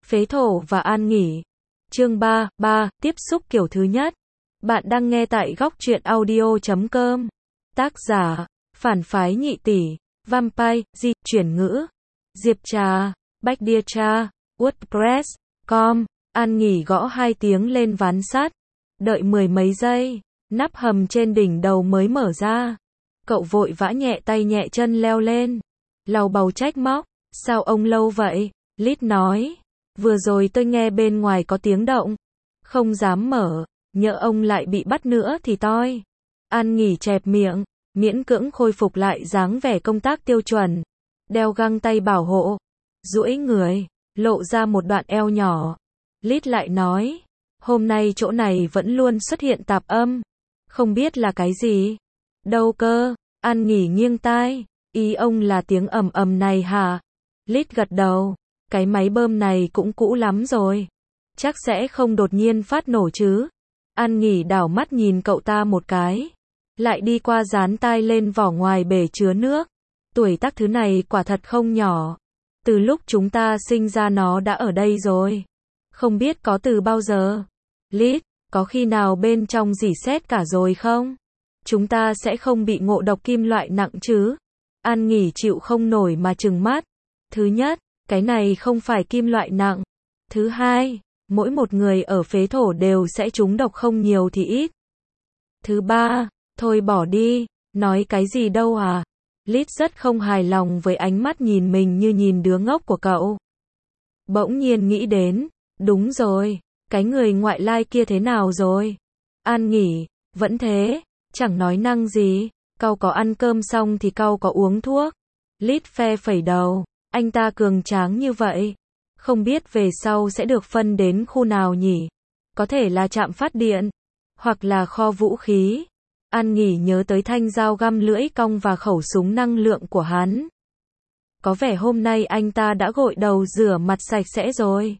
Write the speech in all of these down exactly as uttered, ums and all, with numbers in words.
Phế thổ và An Nghỉ. Chương ba, ba, tiếp xúc kiểu thứ nhất. Bạn đang nghe tại góc truyện audio chấm com. Tác giả, Phản Phái Nhị Tỷ, Vampire, di, chuyển ngữ. Diệp Trà, Bách Đia Tra, WordPress, com. An Nghỉ gõ hai tiếng lên ván sắt. Đợi mười mấy giây, nắp hầm trên đỉnh đầu mới mở ra. Cậu vội vã nhẹ tay nhẹ chân leo lên. Lầu bầu trách móc, sao ông lâu vậy? Lít nói, vừa rồi tôi nghe bên ngoài có tiếng động, không dám mở, nhỡ ông lại bị bắt nữa thì toi. An Nghỉ chẹp miệng, miễn cưỡng khôi phục lại dáng vẻ công tác tiêu chuẩn, đeo găng tay bảo hộ, duỗi người, lộ ra một đoạn eo nhỏ. Lít lại nói, hôm nay chỗ này vẫn luôn xuất hiện tạp âm, không biết là cái gì. Đâu cơ? An Nghỉ nghiêng tai, ý ông là tiếng ầm ầm này hả? Lít gật đầu, cái máy bơm này cũng cũ lắm rồi, chắc sẽ không đột nhiên phát nổ chứ. An Nghỉ đảo mắt nhìn cậu ta một cái, lại đi qua dán tai lên vỏ ngoài bể chứa nước. Tuổi tác thứ này quả thật không nhỏ, từ lúc chúng ta sinh ra nó đã ở đây rồi, không biết có từ bao giờ. Lít, có khi nào bên trong rỉ sét cả rồi không? Chúng ta sẽ không bị ngộ độc kim loại nặng chứ? An Nghỉ chịu không nổi mà trừng mắt. Thứ nhất, cái này không phải kim loại nặng. Thứ hai, mỗi một người ở phế thổ đều sẽ trúng độc không nhiều thì ít. Thứ ba, thôi bỏ đi, nói cái gì đâu à? Lít rất không hài lòng với ánh mắt nhìn mình như nhìn đứa ngốc của cậu. Bỗng nhiên nghĩ đến, đúng rồi, cái người ngoại lai kia thế nào rồi? An Nghỉ, vẫn thế, chẳng nói năng gì, cậu có ăn cơm xong thì cậu có uống thuốc. Lít phe phẩy đầu, anh ta cường tráng như vậy, không biết về sau sẽ được phân đến khu nào nhỉ? Có thể là trạm phát điện, hoặc là kho vũ khí. An Nghỉ nhớ tới thanh dao găm lưỡi cong và khẩu súng năng lượng của hắn. Có vẻ hôm nay anh ta đã gội đầu rửa mặt sạch sẽ rồi.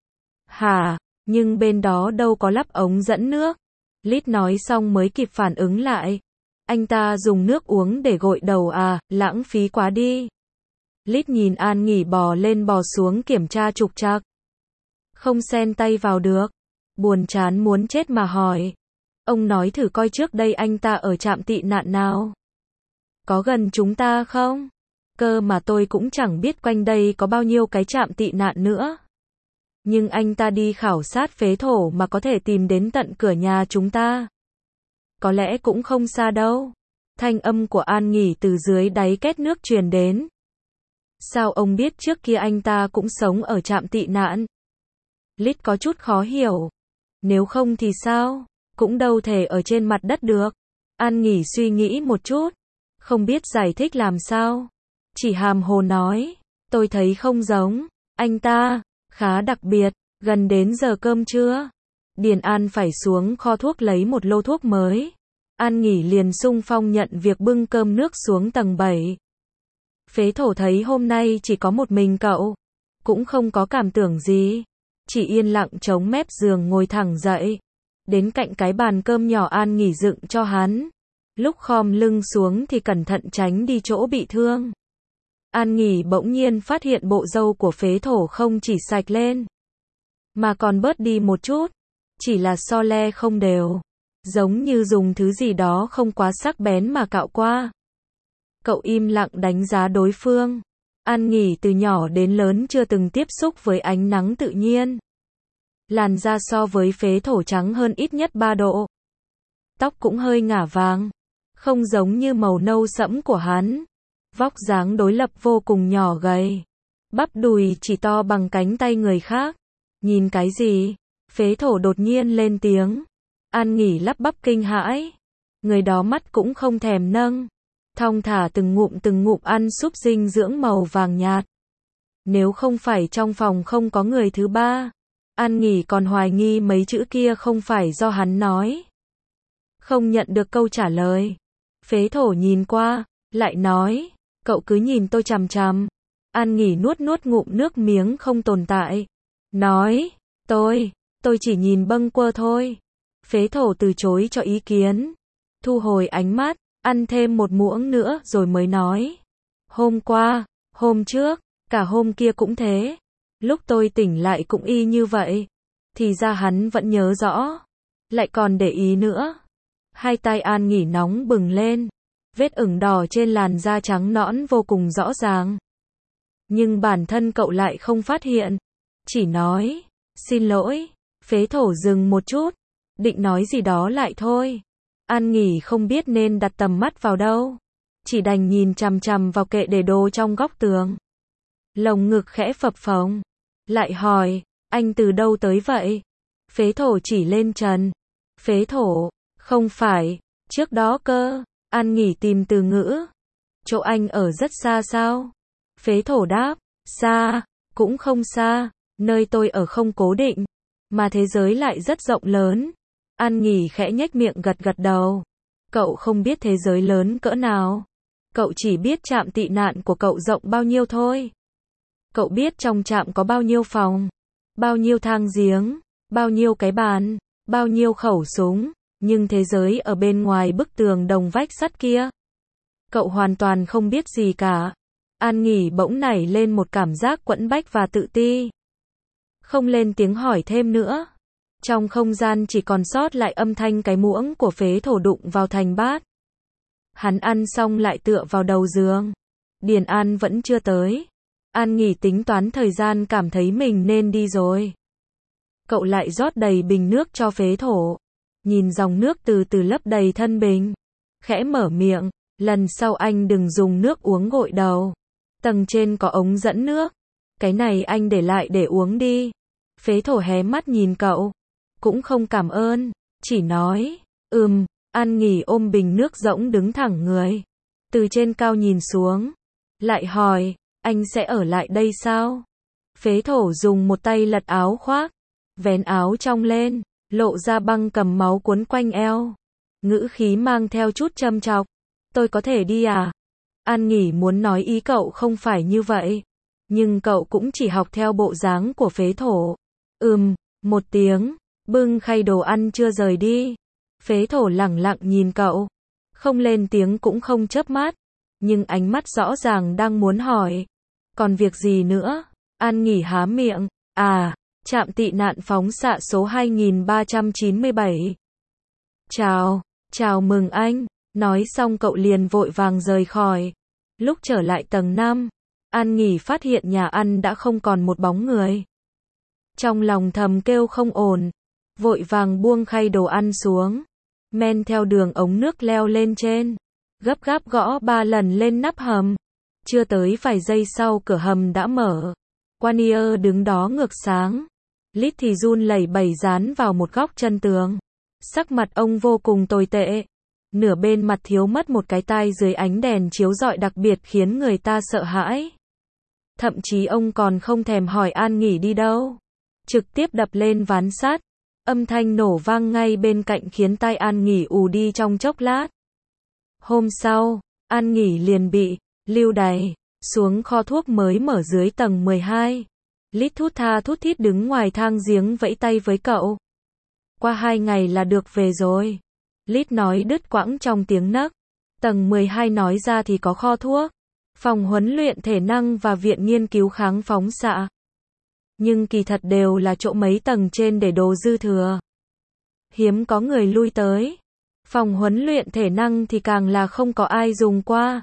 Hả, nhưng bên đó đâu có lắp ống dẫn nước. Lít nói xong mới kịp phản ứng lại. Anh ta dùng nước uống để gội đầu à, lãng phí quá đi. Lít nhìn An Nghỉ bò lên bò xuống kiểm tra trục trặc. Không xen tay vào được. Buồn chán muốn chết mà hỏi. Ông nói thử coi trước đây anh ta ở trạm tị nạn nào? Có gần chúng ta không? Cơ mà tôi cũng chẳng biết quanh đây có bao nhiêu cái trạm tị nạn nữa. Nhưng anh ta đi khảo sát phế thổ mà có thể tìm đến tận cửa nhà chúng ta. Có lẽ cũng không xa đâu. Thanh âm của An Nghỉ từ dưới đáy két nước truyền đến. Sao ông biết trước kia anh ta cũng sống ở trạm tị nạn? Lít có chút khó hiểu. Nếu không thì sao? Cũng đâu thể ở trên mặt đất được. An Nghỉ suy nghĩ một chút, không biết giải thích làm sao. Chỉ hàm hồ nói, tôi thấy không giống. Anh ta, khá đặc biệt. Gần đến giờ cơm trưa, Điền An phải xuống kho thuốc lấy một lô thuốc mới. An Nghỉ liền xung phong nhận việc bưng cơm nước xuống tầng bảy. Phế thổ thấy hôm nay chỉ có một mình cậu, cũng không có cảm tưởng gì, chỉ yên lặng chống mép giường ngồi thẳng dậy. Đến cạnh cái bàn cơm nhỏ An Nghỉ dựng cho hắn. Lúc khom lưng xuống thì cẩn thận tránh đi chỗ bị thương. An Nghỉ bỗng nhiên phát hiện bộ râu của phế thổ không chỉ sạch lên, mà còn bớt đi một chút. Chỉ là so le không đều, giống như dùng thứ gì đó không quá sắc bén mà cạo qua. Cậu im lặng đánh giá đối phương. An Nghỉ từ nhỏ đến lớn chưa từng tiếp xúc với ánh nắng tự nhiên. Làn da so với phế thổ trắng hơn ít nhất ba độ. Tóc cũng hơi ngả vàng, không giống như màu nâu sẫm của hắn. Vóc dáng đối lập vô cùng nhỏ gầy. Bắp đùi chỉ to bằng cánh tay người khác. Nhìn cái gì? Phế thổ đột nhiên lên tiếng. An Nghỉ lắp bắp kinh hãi. Người đó mắt cũng không thèm nâng, thong thả từng ngụm từng ngụm ăn súp dinh dưỡng màu vàng nhạt. Nếu không phải trong phòng không có người thứ ba, An Nghỉ còn hoài nghi mấy chữ kia không phải do hắn nói. Không nhận được câu trả lời. Phế thổ nhìn qua, lại nói, cậu cứ nhìn tôi chằm chằm. An Nghỉ nuốt nuốt ngụm nước miếng không tồn tại. Nói, tôi, tôi chỉ nhìn bâng quơ thôi. Phế thổ từ chối cho ý kiến. Thu hồi ánh mắt, ăn thêm một muỗng nữa rồi mới nói. Hôm qua, hôm trước, cả hôm kia cũng thế. Lúc tôi tỉnh lại cũng y như vậy. Thì ra hắn vẫn nhớ rõ. Lại còn để ý nữa. Hai tay An Nghỉ nóng bừng lên. Vết ửng đỏ trên làn da trắng nõn vô cùng rõ ràng. Nhưng bản thân cậu lại không phát hiện. Chỉ nói, xin lỗi. Phế thổ dừng một chút. Định nói gì đó lại thôi. An Nghỉ không biết nên đặt tầm mắt vào đâu. Chỉ đành nhìn chằm chằm vào kệ để đồ trong góc tường. Lồng ngực khẽ phập phồng. Lại hỏi, anh từ đâu tới vậy? Phế thổ chỉ lên trần. Phế thổ, không phải, trước đó cơ. An Nghỉ tìm từ ngữ. Chỗ anh ở rất xa sao? Phế thổ đáp, xa, cũng không xa. Nơi tôi ở không cố định. Mà thế giới lại rất rộng lớn. An Nghỉ khẽ nhếch miệng gật gật đầu. Cậu không biết thế giới lớn cỡ nào. Cậu chỉ biết trạm tị nạn của cậu rộng bao nhiêu thôi. Cậu biết trong trạm có bao nhiêu phòng, bao nhiêu thang giếng, bao nhiêu cái bàn, bao nhiêu khẩu súng, nhưng thế giới ở bên ngoài bức tường đồng vách sắt kia, cậu hoàn toàn không biết gì cả. An Nghỉ bỗng nảy lên một cảm giác quẫn bách và tự ti. Không lên tiếng hỏi thêm nữa. Trong không gian chỉ còn sót lại âm thanh cái muỗng của phế thổ đụng vào thành bát. Hắn ăn xong lại tựa vào đầu giường. Điền An vẫn chưa tới. An Nghỉ tính toán thời gian cảm thấy mình nên đi rồi. Cậu lại rót đầy bình nước cho phế thổ. Nhìn dòng nước từ từ lấp đầy thân bình. Khẽ mở miệng, lần sau anh đừng dùng nước uống gội đầu. Tầng trên có ống dẫn nước. Cái này anh để lại để uống đi. Phế thổ hé mắt nhìn cậu. Cũng không cảm ơn, chỉ nói, ừm. An Nghỉ ôm bình nước rỗng đứng thẳng người. Từ trên cao nhìn xuống. Lại hỏi, anh sẽ ở lại đây sao? Phế thổ dùng một tay lật áo khoác. Vén áo trong lên. Lộ ra băng cầm máu cuốn quanh eo. Ngữ khí mang theo chút châm chọc. Tôi có thể đi à? An Nghỉ muốn nói ý cậu không phải như vậy. Nhưng cậu cũng chỉ học theo bộ dáng của phế thổ. Ừm, một tiếng. Bưng khay đồ ăn chưa rời đi. Phế thổ lẳng lặng nhìn cậu. Không lên tiếng cũng không chớp mắt. Nhưng ánh mắt rõ ràng đang muốn hỏi. Còn việc gì nữa? An Nghỉ há miệng. À, trạm tị nạn phóng xạ số hai nghìn ba trăm chín mươi bảy. Chào, chào mừng anh. Nói xong cậu liền vội vàng rời khỏi. Lúc trở lại tầng năm, An Nghỉ phát hiện nhà ăn đã không còn một bóng người. Trong lòng thầm kêu không ổn. Vội vàng buông khay đồ ăn xuống. Men theo đường ống nước leo lên trên. Gấp gáp gõ ba lần lên nắp hầm. Chưa tới vài giây sau cửa hầm đã mở. Quanier đứng đó ngược sáng. Lít thì run lẩy bẩy dán vào một góc chân tường. Sắc mặt ông vô cùng tồi tệ. Nửa bên mặt thiếu mất một cái tai dưới ánh đèn chiếu rọi đặc biệt khiến người ta sợ hãi. Thậm chí ông còn không thèm hỏi An Nghỉ đi đâu. Trực tiếp đập lên ván sắt. Âm thanh nổ vang ngay bên cạnh khiến tai An Nghỉ ù đi trong chốc lát. Hôm sau, An Nghỉ liền bị lưu đày xuống kho thuốc mới mở dưới tầng mười hai. Lít thút tha thút thít đứng ngoài thang giếng vẫy tay với cậu. Qua hai ngày là được về rồi. Lít nói đứt quãng trong tiếng nấc. Tầng mười hai nói ra thì có kho thuốc, phòng huấn luyện thể năng và viện nghiên cứu kháng phóng xạ. Nhưng kỳ thật đều là chỗ mấy tầng trên để đồ dư thừa. Hiếm có người lui tới. Phòng huấn luyện thể năng thì càng là không có ai dùng qua.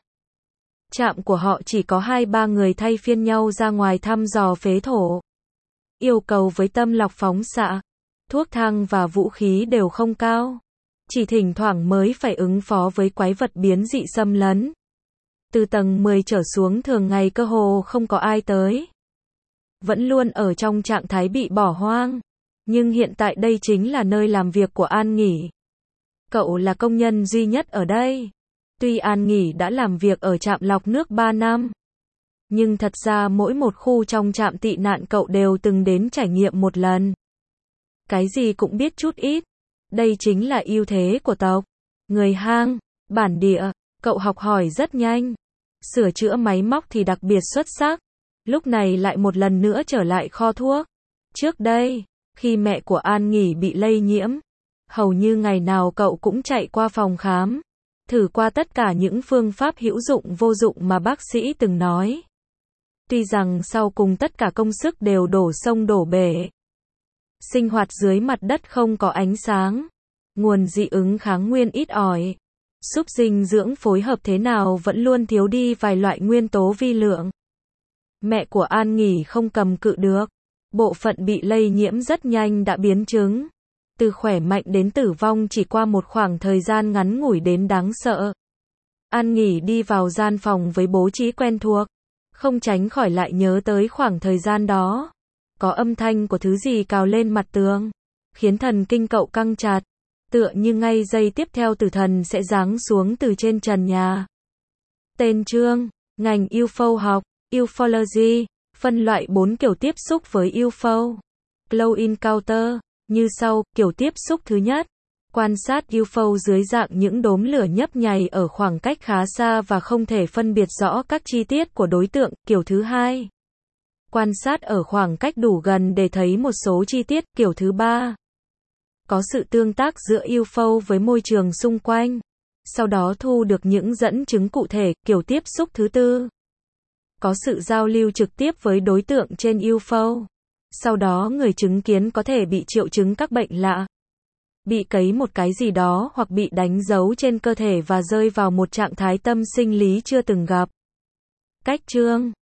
Trạm của họ chỉ có hai ba người thay phiên nhau ra ngoài thăm dò phế thổ. Yêu cầu với tâm lọc phóng xạ, thuốc thang và vũ khí đều không cao. Chỉ thỉnh thoảng mới phải ứng phó với quái vật biến dị xâm lấn. Từ tầng mười trở xuống thường ngày cơ hồ không có ai tới. Vẫn luôn ở trong trạng thái bị bỏ hoang. Nhưng hiện tại đây chính là nơi làm việc của An Nghỉ. Cậu là công nhân duy nhất ở đây. Tuy An Nghỉ đã làm việc ở trạm lọc nước ba năm. Nhưng thật ra mỗi một khu trong trạm tị nạn cậu đều từng đến trải nghiệm một lần. Cái gì cũng biết chút ít. Đây chính là ưu thế của tộc. Người hang, bản địa, cậu học hỏi rất nhanh. Sửa chữa máy móc thì đặc biệt xuất sắc. Lúc này lại một lần nữa trở lại kho thuốc. Trước đây, khi mẹ của An Nghỉ bị lây nhiễm, hầu như ngày nào cậu cũng chạy qua phòng khám. Thử qua tất cả những phương pháp hữu dụng vô dụng mà bác sĩ từng nói. Tuy rằng sau cùng tất cả công sức đều đổ sông đổ bể. Sinh hoạt dưới mặt đất không có ánh sáng. Nguồn dị ứng kháng nguyên ít ỏi. Xúc dinh dưỡng phối hợp thế nào vẫn luôn thiếu đi vài loại nguyên tố vi lượng. Mẹ của An Nghỉ không cầm cự được. Bộ phận bị lây nhiễm rất nhanh đã biến chứng. Từ khỏe mạnh đến tử vong chỉ qua một khoảng thời gian ngắn ngủi đến đáng sợ. An Nghỉ đi vào gian phòng với bố trí quen thuộc. Không tránh khỏi lại nhớ tới khoảng thời gian đó. Có âm thanh của thứ gì cào lên mặt tường. Khiến thần kinh cậu căng chặt. Tựa như ngay giây tiếp theo tử thần sẽ giáng xuống từ trên trần nhà. Tên chương, ngành u ép o học, Ufology, phân loại bốn kiểu tiếp xúc với u ép o. Close Encounter, như sau, kiểu tiếp xúc thứ nhất. Quan sát u ép o dưới dạng những đốm lửa nhấp nháy ở khoảng cách khá xa và không thể phân biệt rõ các chi tiết của đối tượng, kiểu thứ hai. Quan sát ở khoảng cách đủ gần để thấy một số chi tiết, kiểu thứ ba. Có sự tương tác giữa u ép o với môi trường xung quanh. Sau đó thu được những dẫn chứng cụ thể, kiểu tiếp xúc thứ tư. Có sự giao lưu trực tiếp với đối tượng trên u ép o. Sau đó người chứng kiến có thể bị triệu chứng các bệnh lạ. Bị cấy một cái gì đó hoặc bị đánh dấu trên cơ thể và rơi vào một trạng thái tâm sinh lý chưa từng gặp. Cách chương